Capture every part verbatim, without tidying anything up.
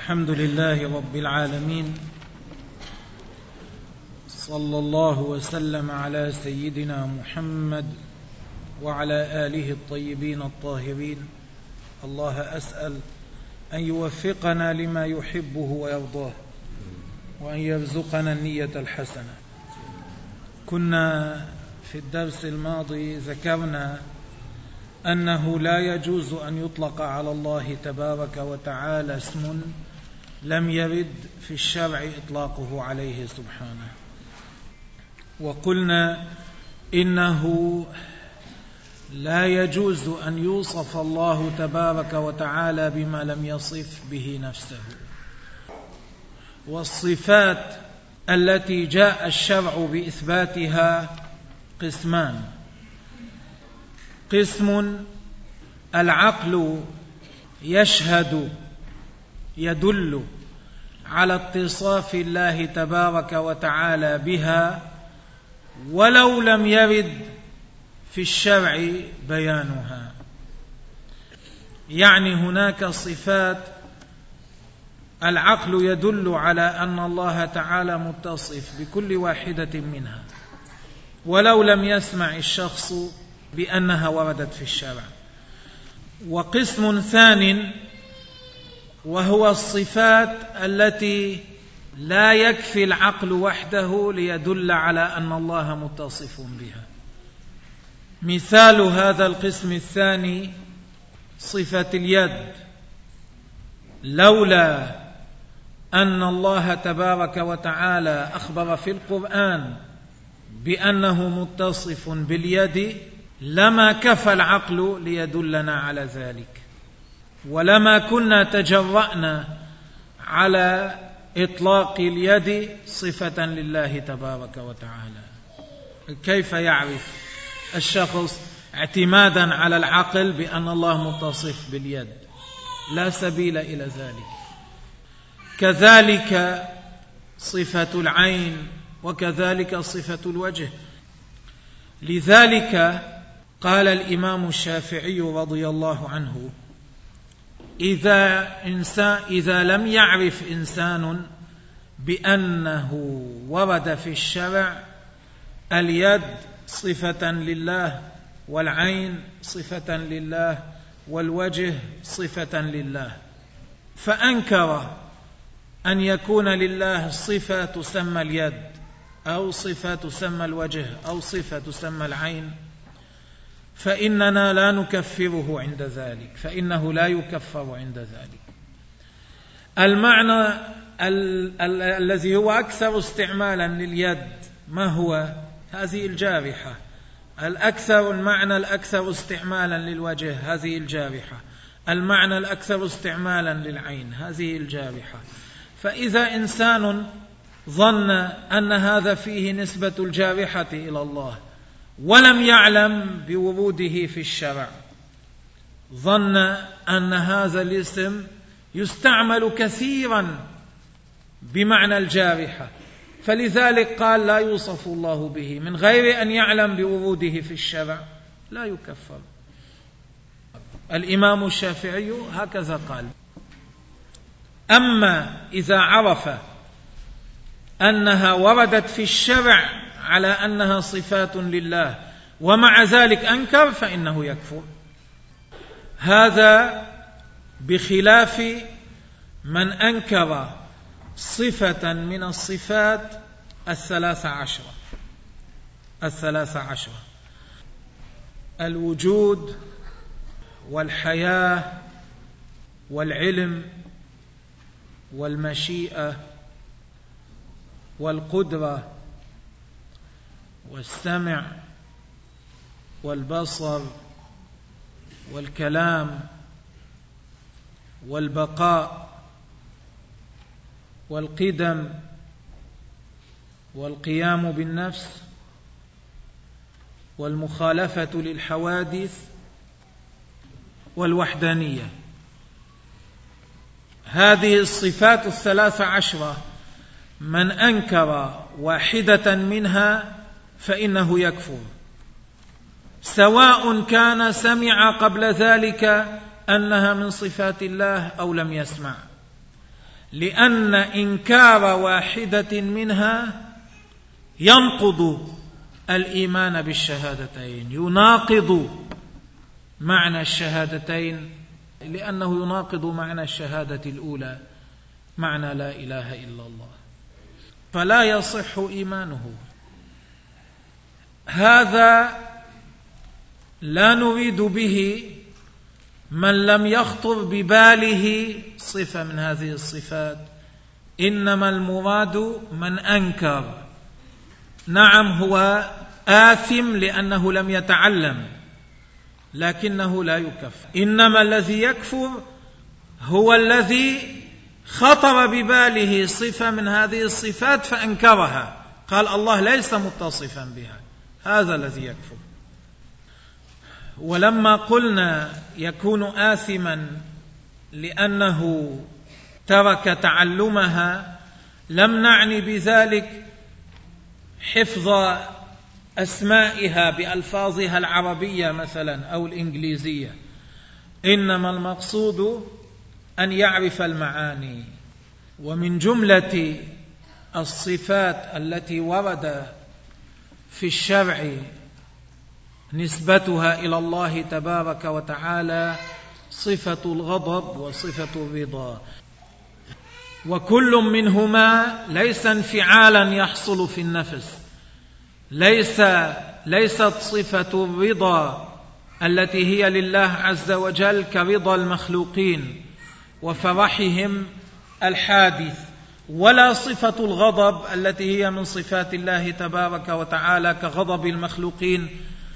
الحمد لله رب العالمين، صلى الله وسلم على سيدنا محمد وعلى آله الطيبين الطاهرين. الله أسأل أن يوفقنا لما يحبه ويرضاه، وأن يرزقنا النية الحسنة. كنا في الدرس الماضي ذكرنا أنه لا يجوز أن يطلق على الله تبارك وتعالى اسم لم يرد في الشرع إطلاقه عليه سبحانه، وقلنا إنه لا يجوز أن يوصف الله تبارك وتعالى بما لم يصف به نفسه. والصفات التي جاء الشرع بإثباتها قسمان: قسم العقل يشهد يدل على اتصاف الله تبارك وتعالى بها ولو لم يرد في الشرع بيانها. يعني هناك صفات العقل يدل على أن الله تعالى متصف بكل واحدة منها ولو لم يسمع الشخص بأنها وردت في الشرع. وقسم ثان وهو الصفات التي لا يكفي العقل وحده ليدل على أن الله متصف بها. مثال هذا القسم الثاني صفة اليد، لولا أن الله تبارك وتعالى أخبر في القرآن بأنه متصف باليد لما كفى العقل ليدلنا على ذلك، ولما كنا تجرأنا على إطلاق اليد صفة لله تبارك وتعالى. كيف يعرف الشخص اعتمادا على العقل بأن الله متصف باليد؟ لا سبيل إلى ذلك. كذلك صفة العين، وكذلك صفة الوجه. لذلك قال الإمام الشافعي رضي الله عنه: إذا, إنسان إذا لم يعرف إنسان بأنه ورد في الشرع اليد صفة لله، والعين صفة لله، والوجه صفة لله، فأنكر أن يكون لله صفة تسمى اليد أو صفة تسمى الوجه أو صفة تسمى العين، فإننا لا نكفره عند ذلك، فإنه لا يكفر عند ذلك. المعنى ال- ال- الذي هو أكثر استعمالا لليد ما هو؟ هذه الجارحة. الأكثر المعنى الأكثر استعمالا للوجه هذه الجارحة. المعنى الأكثر استعمالا للعين هذه الجارحة. فإذا إنسان ظن أن هذا فيه نسبة الجارحة إلى الله ولم يعلم بوروده في الشرع، ظن أن هذا الاسم يستعمل كثيرا بمعنى الجارحة، فلذلك قال لا يوصف الله به من غير أن يعلم بوروده في الشرع، لا يكفر. الإمام الشافعي هكذا قال. أما إذا عرف أنها وردت في الشرع على أنها صفات لله ومع ذلك أنكر فإنه يكفر. هذا بخلاف من أنكر صفة من الصفات الثلاث عشرة الثلاث عشرة الوجود والحياة والعلم والمشيئة والقدرة والسمع والبصر والكلام والبقاء والقدم والقيام بالنفس والمخالفة للحوادث والوحدانية. هذه الصفات الثلاث عشرة من أنكر واحدة منها فإنه يكفر، سواء كان سمع قبل ذلك أنها من صفات الله أو لم يسمع. لأن إنكار واحدة منها ينقض الإيمان بالشهادتين، يناقض معنى الشهادتين، لأنه يناقض معنى الشهادة الأولى، معنى لا إله إلا الله، فلا يصح إيمانه. هذا لا نريد به من لم يخطر بباله صفة من هذه الصفات، إنما المراد من أنكر. نعم هو آثم لأنه لم يتعلم، لكنه لا يكفر. إنما الذي يكفر هو الذي خطر بباله صفة من هذه الصفات فأنكرها، قال الله ليس متصفا بها، هذا الذي يكفر. ولما قلنا يكون آثما لأنه ترك تعلمها، لم نعني بذلك حفظ أسمائها بألفاظها العربية مثلا أو الإنجليزية، إنما المقصود أن يعرف المعاني. ومن جملة الصفات التي ورد في الشرع نسبتها إلى الله تبارك وتعالى صفة الغضب وصفة الرضا، وكل منهما ليس انفعالا يحصل في النفس، ليس ليست صفة الرضا التي هي لله عز وجل كرضا المخلوقين وفرحهم الحادث، ولا صفة الغضب التي هي من صفات الله تبارك وتعالى كغضب المخلوقين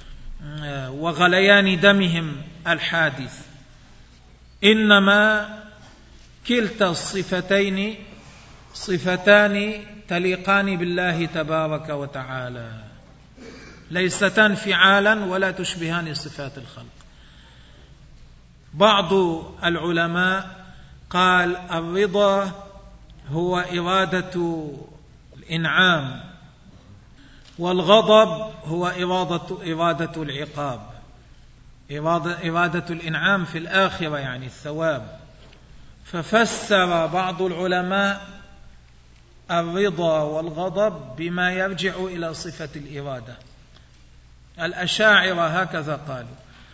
وغليان دمهم الحادث. إنما كلتا الصفتين صفتان تليقان بالله تبارك وتعالى، ليستا انفعالا ولا تشبهان صفات الخلق. بعض العلماء قال الرضا هو إرادة الإنعام، والغضب هو إرادة, إرادة العقاب، إرادة, إرادة الإنعام في الآخرة يعني الثواب. ففسر بعض العلماء الرضا والغضب بما يرجع إلى صفة الإرادة. الأشاعرة هكذا قالوا.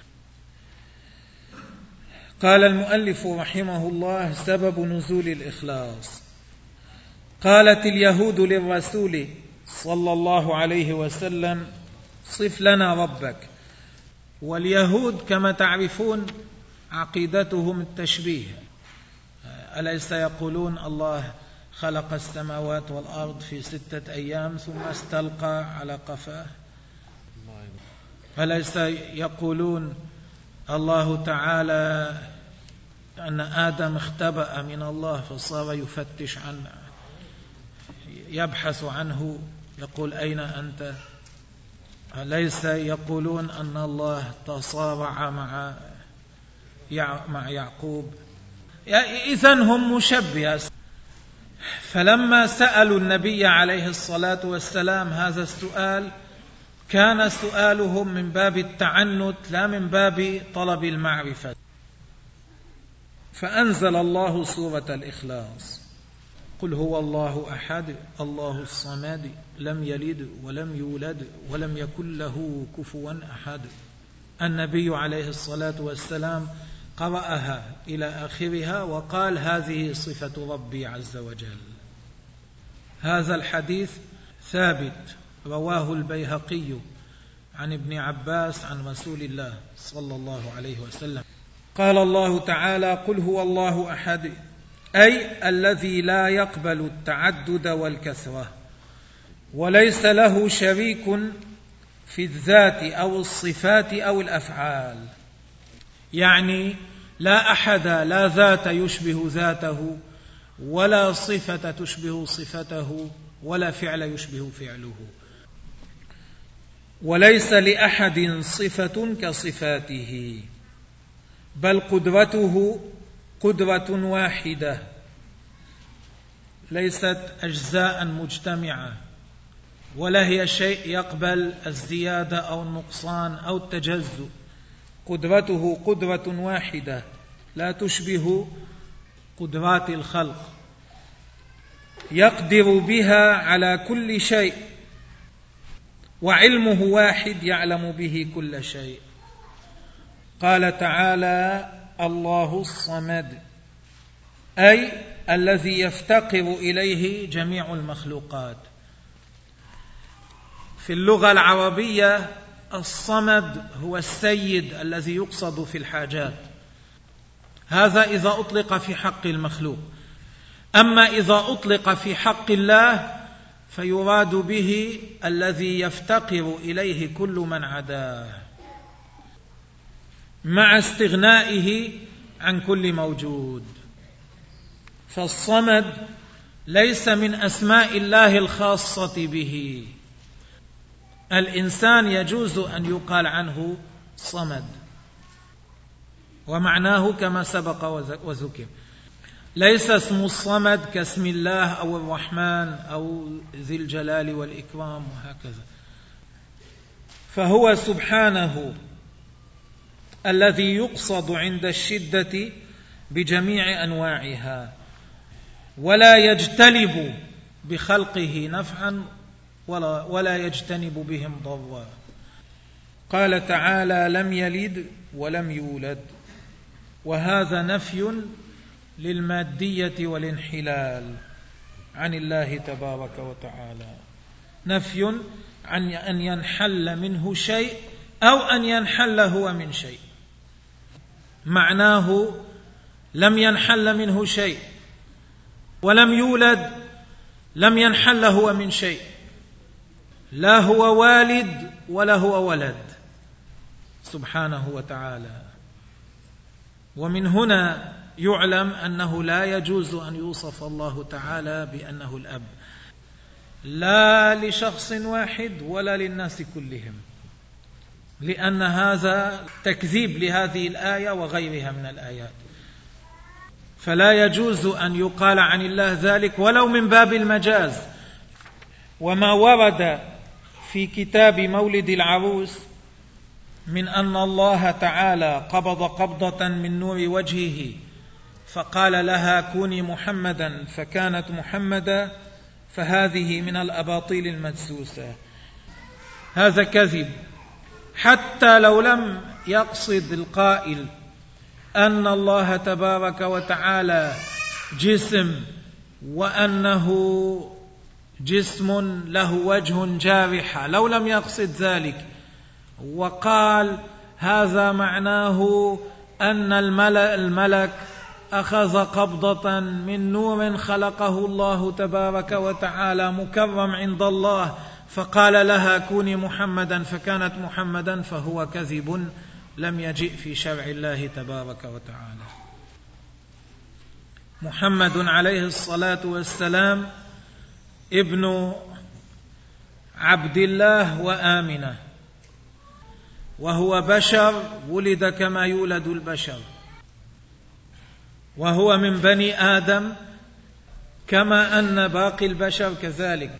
قال المؤلف رحمه الله سبب نزول الإخلاص. قالت اليهود للرسول صلى الله عليه وسلم صف لنا ربك. واليهود كما تعرفون عقيدتهم التشبيه، أليس يقولون الله خلق السماوات والأرض في ستة أيام ثم استلقى على قفاه؟ أليس يقولون الله تعالى أن آدم اختبأ من الله فصار يفتش عنه، يبحث عنه، يقول أين أنت؟ أليس يقولون أن الله تصارع مع مع يعقوب؟ إذن هم مشبهة. فلما سألوا النبي عليه الصلاة والسلام هذا السؤال كان سؤالهم من باب التعنت لا من باب طلب المعرفة. فأنزل الله سورة الإخلاص: قل هو الله أحد الله الصمد لم يلد ولم يولد ولم يكن له كفوا أحد. النبي عليه الصلاة والسلام قرأها إلى آخرها وقال هذه صفة ربي عز وجل. هذا الحديث ثابت رواه البيهقي عن ابن عباس عن رسول الله صلى الله عليه وسلم قال الله تعالى: قل هو الله أحد، أي الذي لا يقبل التعدد والكثرة وليس له شريك في الذات أو الصفات أو الأفعال. يعني لا أحد لا ذات يشبه ذاته ولا صفة تشبه صفته ولا فعل يشبه فعله، وليس لأحد صفة كصفاته، بل قدرته قدرة واحدة ليست أجزاء مجتمعة، ولا هي شيء يقبل الزيادة أو النقصان أو التجزؤ. قدرته قدرة واحدة لا تشبه قدرات الخلق يقدر بها على كل شيء، وعلمه واحد يعلم به كل شيء. قال تعالى: الله الصمد، أي الذي يفتقر إليه جميع المخلوقات. في اللغة العربية الصمد هو السيد الذي يقصد في الحاجات، هذا إذا أطلق في حق المخلوق. أما إذا أطلق في حق الله فيراد به الذي يفتقر إليه كل من عداه، مع استغنائه عن كل موجود. فالصمد ليس من أسماء الله الخاصة به. الإنسان يجوز أن يقال عنه صمد، ومعناه كما سبق وذكر. ليس اسم الصمد كاسم الله أو الرحمن أو ذي الجلال والإكرام وهكذا. فهو سبحانه الذي يقصد عند الشدة بجميع أنواعها، ولا يجتلب بخلقه نفعا ولا, ولا يجتنب بهم ضرا. قال تعالى: لم يلد ولم يولد، وهذا نفي للمادية والانحلال عن الله تبارك وتعالى، نفي عن أن ينحل منه شيء أو أن ينحل هو من شيء. معناه لم ينحل منه شيء، ولم يولد لم ينحل هو من شيء، لا هو والد ولا هو ولد سبحانه وتعالى. ومن هنا يعلم أنه لا يجوز أن يوصف الله تعالى بأنه الأب، لا لشخص واحد ولا للناس كلهم، لأن هذا تكذيب لهذه الآية وغيرها من الآيات. فلا يجوز أن يقال عن الله ذلك ولو من باب المجاز. وما ورد في كتاب مولد العروس من أن الله تعالى قبض قبضة من نور وجهه فقال لها: كوني محمدا، فكانت محمدا، فهذه من الأباطيل المدسوسة. هذا كذب، حتى لو لم يقصد القائل أن الله تبارك وتعالى جسم، وأنه جسم له وجه جارحة، لو لم يقصد ذلك وقال هذا معناه أن الملك أخذ قبضة من نور خلقه الله تبارك وتعالى مكرم عند الله فقال لها: كوني محمدا، فكانت محمدا، فهو كذب لم يجئ في شرع الله تبارك وتعالى. محمد عليه الصلاة والسلام ابن عبد الله وآمنة، وهو بشر ولد كما يولد البشر، وهو من بني آدم كما أن باقي البشر كذلك،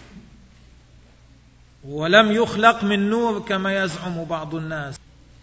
ولم يخلق من نور كما يزعم بعض الناس.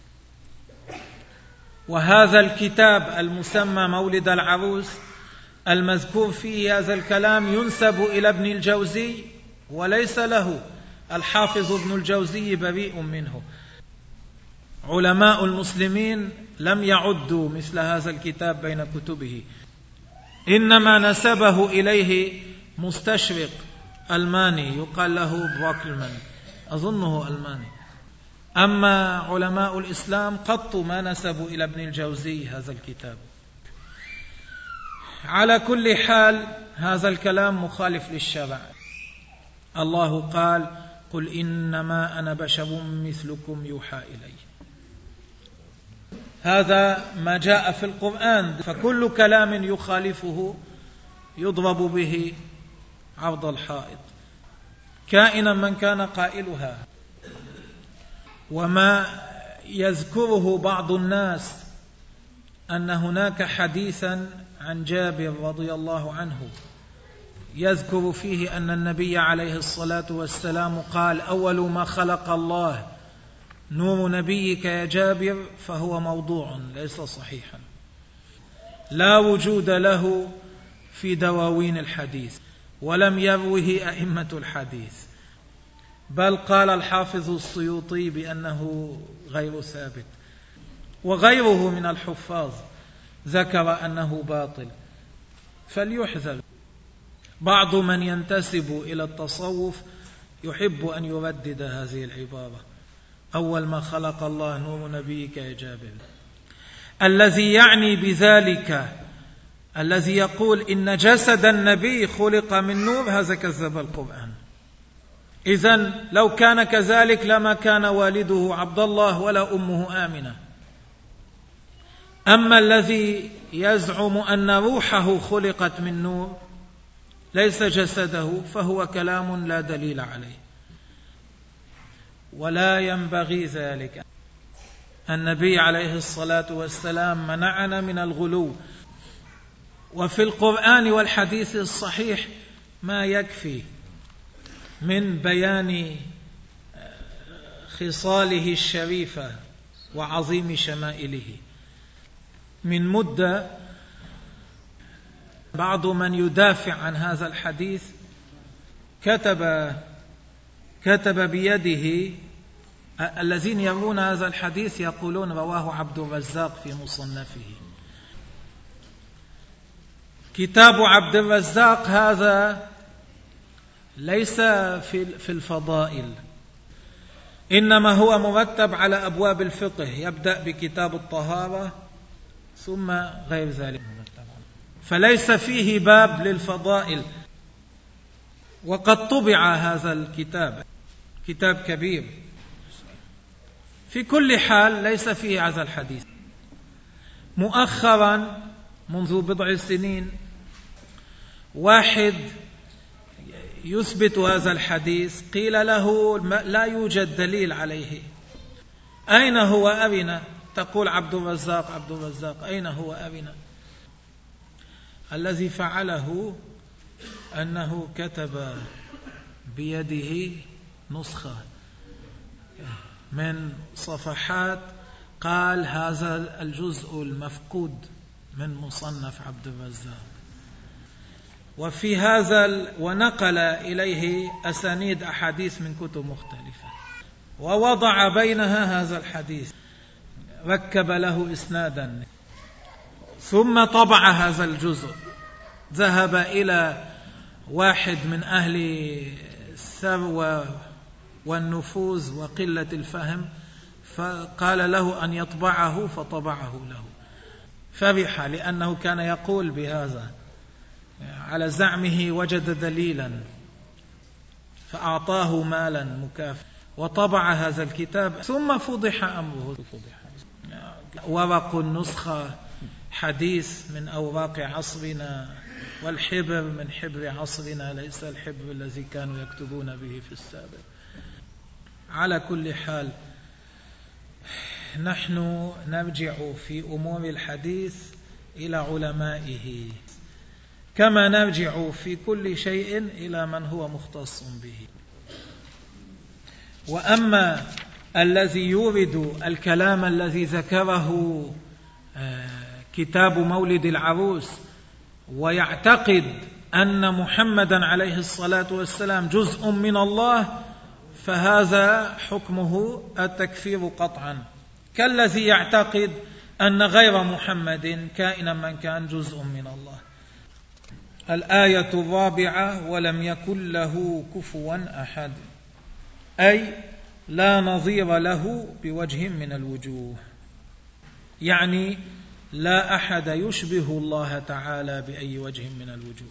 وهذا الكتاب المسمى مولد العروس المذكور فيه هذا الكلام ينسب إلى ابن الجوزي وليس له. الحافظ ابن الجوزي بريء منه. علماء المسلمين لم يعدوا مثل هذا الكتاب بين كتبه، إنما نسبه إليه مستشرق ألماني يقال له بروكلمان، أظنه ألماني. أما علماء الإسلام قط ما نسبوا إلى ابن الجوزي هذا الكتاب. على كل حال هذا الكلام مخالف للشرع. الله قال: قل إنما أنا بشر مثلكم يوحى إلي. هذا ما جاء في القرآن، فكل كلام يخالفه يضرب به عرض الحائط كائنا من كان قائلها. وما يذكره بعض الناس أن هناك حديثا عن جابر رضي الله عنه يذكر فيه أن النبي عليه الصلاة والسلام قال: أول ما خلق الله نور نبيك يا جابر، فهو موضوع ليس صحيحا، لا وجود له في دواوين الحديث. ولم يروه أئمة الحديث، بل قال الحافظ السيوطي بأنه غير ثابت، وغيره من الحفاظ ذكر أنه باطل. فليحذر. بعض من ينتسب إلى التصوف يحب أن يردد هذه العبارة: أول ما خلق الله نور نبيك يا جابر، الذي يعني بذلك الذي يقول إن جسد النبي خلق من نور، هذا كذب القرآن. إذن لو كان كذلك لما كان والده عبد الله ولا أمه آمنة. أما الذي يزعم أن روحه خلقت من نور ليس جسده، فهو كلام لا دليل عليه، ولا ينبغي ذلك. النبي عليه الصلاة والسلام منعنا من الغلو، وفي القرآن والحديث الصحيح ما يكفي من بيان خصاله الشريفة وعظيم شمائله. من مدة بعض من يدافع عن هذا الحديث كتب كتب بيده، الذين يرون هذا الحديث يقولون رواه عبد الرزاق في مصنفه. كتاب عبد الرزاق هذا ليس في الفضائل، إنما هو مرتب على أبواب الفقه، يبدأ بكتاب الطهارة ثم غير ذلك، فليس فيه باب للفضائل. وقد طبع هذا الكتاب، كتاب كبير. في كل حال ليس فيه هذا الحديث. مؤخرا منذ بضع سنين واحد يثبت هذا الحديث، قيل له لا يوجد دليل عليه، أين هو أرنا؟ تقول عبد الرزاق عبد الرزاق، أين هو أرنا؟ الذي فعله أنه كتب بيده نسخة من صفحات، قال هذا الجزء المفقود من مصنف عبد الرزاق، وفي هذا ونقل إليه أسانيد أحاديث من كتب مختلفة، ووضع بينها هذا الحديث، ركب له إسنادا، ثم طبع هذا الجزء. ذهب إلى واحد من أهل الثروة والنفوذ وقلة الفهم، فقال له أن يطبعه، فطبعه له. فرح لأنه كان يقول بهذا على زعمه، وجد دليلا فأعطاه مالا مكافأ وطبع هذا الكتاب. ثم فضح أمره، ورق النسخة حديث من أوراق عصرنا، والحبر من حبر عصرنا، ليس الحبر الذي كانوا يكتبون به في السابق. على كل حال نحن نرجع في أمور الحديث إلى علمائه، كما نرجع في كل شيء إلى من هو مختص به. وأما الذي يورد الكلام الذي ذكره كتاب مولد العروس، ويعتقد أن محمدا عليه الصلاة والسلام جزء من الله، فهذا حكمه التكفير قطعا، كالذي يعتقد أن غير محمد كائنا من كان جزء من الله. الآية الرابعة: ولم يكن له كفوا أحد، أي لا نظير له بوجه من الوجوه، يعني لا أحد يشبه الله تعالى بأي وجه من الوجوه.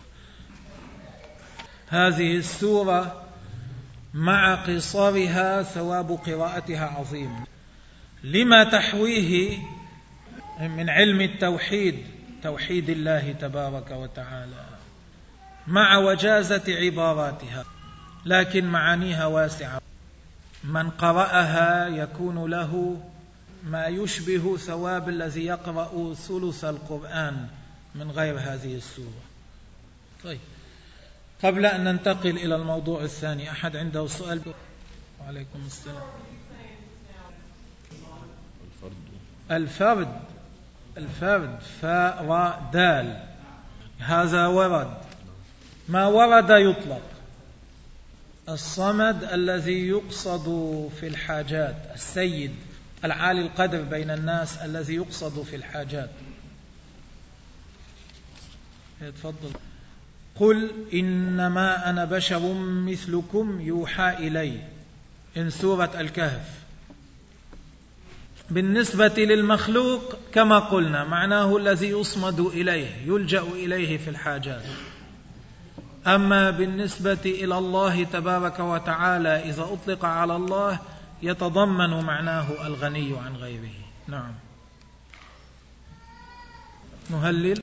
هذه السورة مع قصارها ثواب قراءتها عظيم، لما تحويه من علم التوحيد، توحيد الله تبارك وتعالى، مع وجازة عباراتها، لكن معانيها واسعة. من قرأها يكون له ما يشبه ثواب الذي يقرأ ثلث القرآن من غير هذه السورة. طيب، قبل أن ننتقل إلى الموضوع الثاني، أحد عنده سؤال؟ وعليكم السلام. الفرد الفرد فاء راء دال، هذا ورد ما ورد يطلق. الصمد الذي يقصد في الحاجات، السيد العالي القدر بين الناس الذي يقصد في الحاجات. تفضل. قل إنما أنا بشر مثلكم يوحى إلي، إن سورة الكهف. بالنسبة للمخلوق كما قلنا معناه الذي يصمد إليه، يلجأ إليه في الحاجات. أما بالنسبة إلى الله تبارك وتعالى إذا أطلق على الله يتضمن معناه الغني عن غيره. نعم. نهلل.